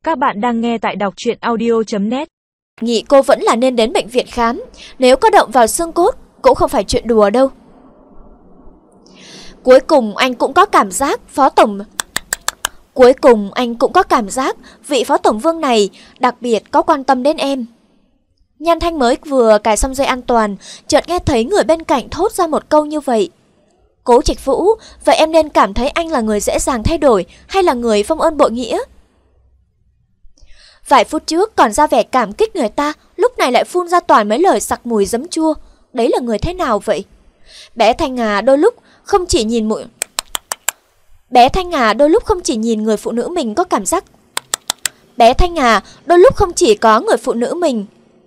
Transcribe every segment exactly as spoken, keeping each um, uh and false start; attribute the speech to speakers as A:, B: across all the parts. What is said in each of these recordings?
A: Các bạn đang nghe tại đọc truyện audio chấm net.
B: Nghĩ cô vẫn là nên đến bệnh viện khám. Nếu có động vào xương cốt cũng không phải chuyện đùa đâu. Cuối cùng anh cũng có cảm giác Phó Tổng Cuối cùng anh cũng có cảm giác vị Phó Tổng Vương này đặc biệt có quan tâm đến em. Nhan Thanh mới vừa cài xong dây an toàn, chợt nghe thấy người bên cạnh thốt ra một câu như vậy. Cố Trạch Vũ, vậy em nên cảm thấy anh là người dễ dàng thay đổi hay là người phong ơn bội nghĩa? Vài phút trước còn ra vẻ cảm kích người ta, lúc này lại phun ra toàn mấy lời sặc mùi giấm chua. Đấy là người thế nào vậy? Bé Thanh Ngà đôi lúc không chỉ nhìn mũi Bé Thanh Ngà đôi lúc không chỉ nhìn người phụ nữ mình có cảm giác Bé Thanh Ngà đôi lúc không chỉ có người phụ nữ mình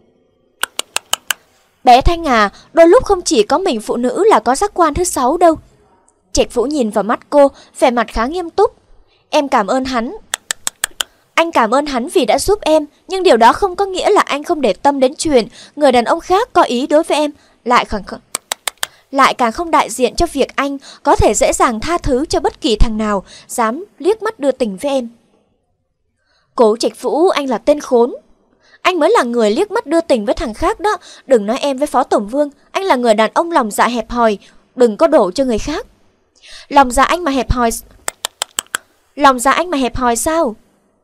B: Bé Thanh Ngà đôi lúc không chỉ có mình phụ nữ là có giác quan thứ sáu đâu. Trạch Vũ nhìn vào mắt cô, vẻ mặt khá nghiêm túc. Em cảm ơn hắn. Anh cảm ơn hắn vì đã giúp em, nhưng điều đó không có nghĩa là anh không để tâm đến chuyện người đàn ông khác có ý đối với em, lại càng không lại càng không đại diện cho việc anh có thể dễ dàng tha thứ cho bất kỳ thằng nào dám liếc mắt đưa tình với em. Cố Trạch Vũ, anh là tên khốn. Anh mới là người liếc mắt đưa tình với thằng khác đó. Đừng nói em với Phó Tổng Vương. Anh là người đàn ông lòng dạ hẹp hòi. Đừng có đổ cho người khác. Lòng dạ anh mà hẹp hòi Lòng dạ anh mà hẹp hòi sao?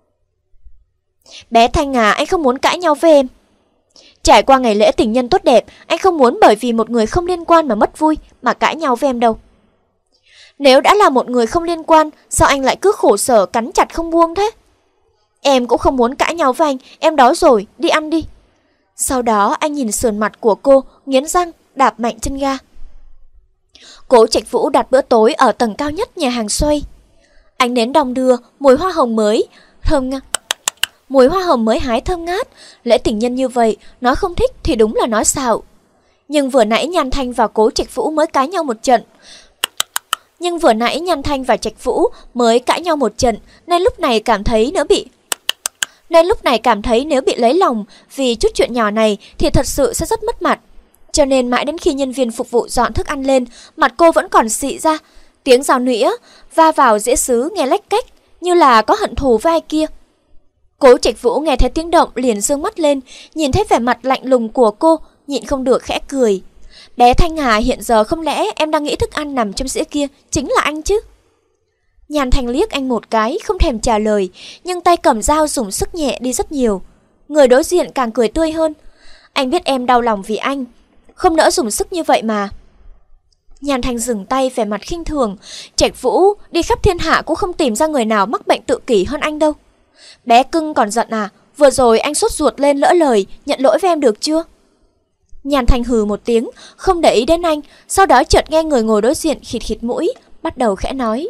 B: Bé Thanh Ngà, anh không muốn cãi nhau với em. Trải qua ngày lễ tình nhân tốt đẹp, anh không muốn bởi vì một người không liên quan mà mất vui mà cãi nhau với em đâu. Nếu đã là một người không liên quan, sao anh lại cứ khổ sở cắn chặt không buông thế? Em cũng không muốn cãi nhau với anh, em đói rồi, đi ăn đi. Sau đó anh nhìn sườn mặt của cô, nghiến răng, đạp mạnh chân ga. Cố Trạch Vũ đặt bữa tối ở tầng cao nhất nhà hàng xoay. Ánh nến đong đưa, mùi hoa hồng mới, thơm ngát. Mùi hoa hồng mới hái thơm ngát, lễ tình nhân như vậy, nói không thích thì đúng là nói xạo. Nhưng vừa nãy Nhan Thanh và Cố Trạch Vũ mới cãi nhau một trận. Nhưng vừa nãy Nhan Thanh và Trạch Vũ mới cãi nhau một trận, nên lúc này cảm thấy nếu bị Nên lúc này cảm thấy nếu bị lấy lòng vì chút chuyện nhỏ này thì thật sự sẽ rất mất mặt. Cho nên mãi đến khi nhân viên phục vụ dọn thức ăn lên, mặt cô vẫn còn xị ra. Tiếng rào nĩa va vào dĩa sứ nghe lách cách, như là có hận thù với ai kia. Cố Trạch Vũ nghe thấy tiếng động liền giương mắt lên, nhìn thấy vẻ mặt lạnh lùng của cô, nhịn không được khẽ cười. Bé Thanh Ngà, hiện giờ không lẽ em đang nghĩ thức ăn nằm trong dĩa kia chính là anh chứ? Nhan Thanh liếc anh một cái, không thèm trả lời, nhưng tay cầm dao dùng sức nhẹ đi rất nhiều. Người đối diện càng cười tươi hơn. Anh biết em đau lòng vì anh, không nỡ dùng sức như vậy mà. Nhan Thanh dừng tay, vẻ mặt khinh thường. Trạch Vũ đi khắp thiên hạ cũng không tìm ra người nào mắc bệnh tự kỷ hơn anh đâu. Bé cưng còn giận à? Vừa rồi anh sốt ruột lên lỡ lời, nhận lỗi với em được chưa? Nhan Thanh hừ một tiếng, không để ý đến anh. Sau đó chợt nghe người ngồi đối diện khịt khịt mũi, bắt đầu khẽ nói.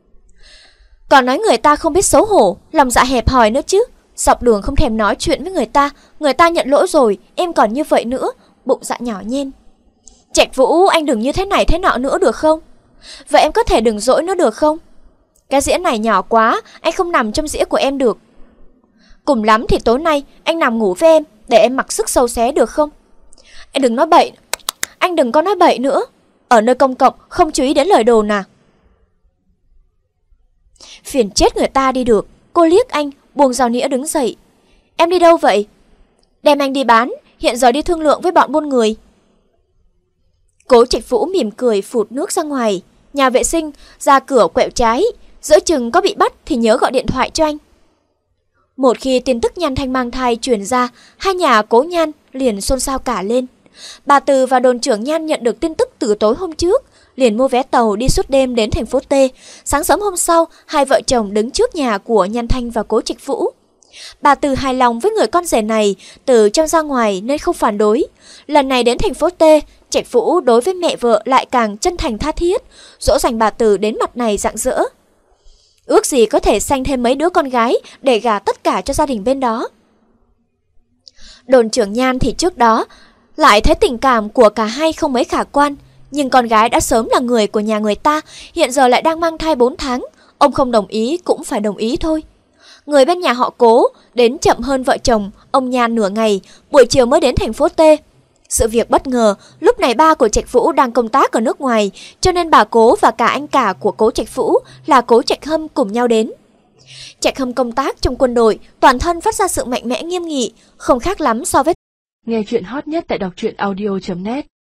B: Còn nói người ta không biết xấu hổ, lòng dạ hẹp hòi nữa chứ. Dọc đường không thèm nói chuyện với người ta, người ta nhận lỗi rồi, em còn như vậy nữa, bụng dạ nhỏ nhen. Trạch Vũ, anh đừng như thế này thế nọ nữa được không? Vậy em có thể đừng dỗi nữa được không? Cái dĩa này nhỏ quá, anh không nằm trong dĩa của em được. Cùng lắm thì tối nay anh nằm ngủ với em, để em mặc sức sâu xé được không? Anh đừng nói bậy, anh đừng có nói bậy nữa. Ở nơi công cộng không chú ý đến lời đồn à? Phiền chết người ta đi được. Cô liếc anh, buông dao nĩa đứng dậy. Em đi đâu vậy? Đem anh đi bán, hiện giờ đi thương lượng với bọn buôn người. Cố Trạch Vũ mỉm cười phụt nước ra ngoài. Nhà vệ sinh, ra cửa quẹo trái. Giữa chừng có bị bắt thì nhớ gọi điện thoại cho anh. Một khi tin tức Nhan Thanh mang thai truyền ra, hai nhà Cố Nhan liền xôn xao cả lên. Bà Từ và đồn trưởng Nhan nhận được tin tức từ tối hôm trước, liền mua vé tàu đi suốt đêm đến thành phố T. Sáng sớm hôm sau, hai vợ chồng đứng trước nhà của Nhan Thanh và Cố Trạch Vũ. Bà Từ hài lòng với người con rể này, từ trong ra ngoài nên không phản đối. Lần này đến thành phố T, Trạch Vũ đối với mẹ vợ lại càng chân thành tha thiết, dỗ dành bà Từ đến mặt này rạng rỡ. Ước gì có thể sanh thêm mấy đứa con gái để gả tất cả cho gia đình bên đó. Đồn trưởng Nhan thì trước đó lại thấy tình cảm của cả hai không mấy khả quan, nhưng con gái đã sớm là người của nhà người ta, hiện giờ lại đang mang thai bốn tháng, ông không đồng ý cũng phải đồng ý thôi. Người bên nhà họ Cố đến chậm hơn vợ chồng ông Nhan nửa ngày, buổi chiều mới đến thành phố T. Sự việc bất ngờ, lúc này ba của Trạch Vũ đang công tác ở nước ngoài, cho nên bà Cố và cả anh cả của Cố Trạch Vũ là Cố Trạch Hâm cùng nhau đến. Jack Hâm công tác trong quân đội, toàn thân phát ra sự mạnh mẽ nghiêm nghị, không khác lắm so với...
A: Nghe chuyện hot nhất tại đọc truyện audio chấm net.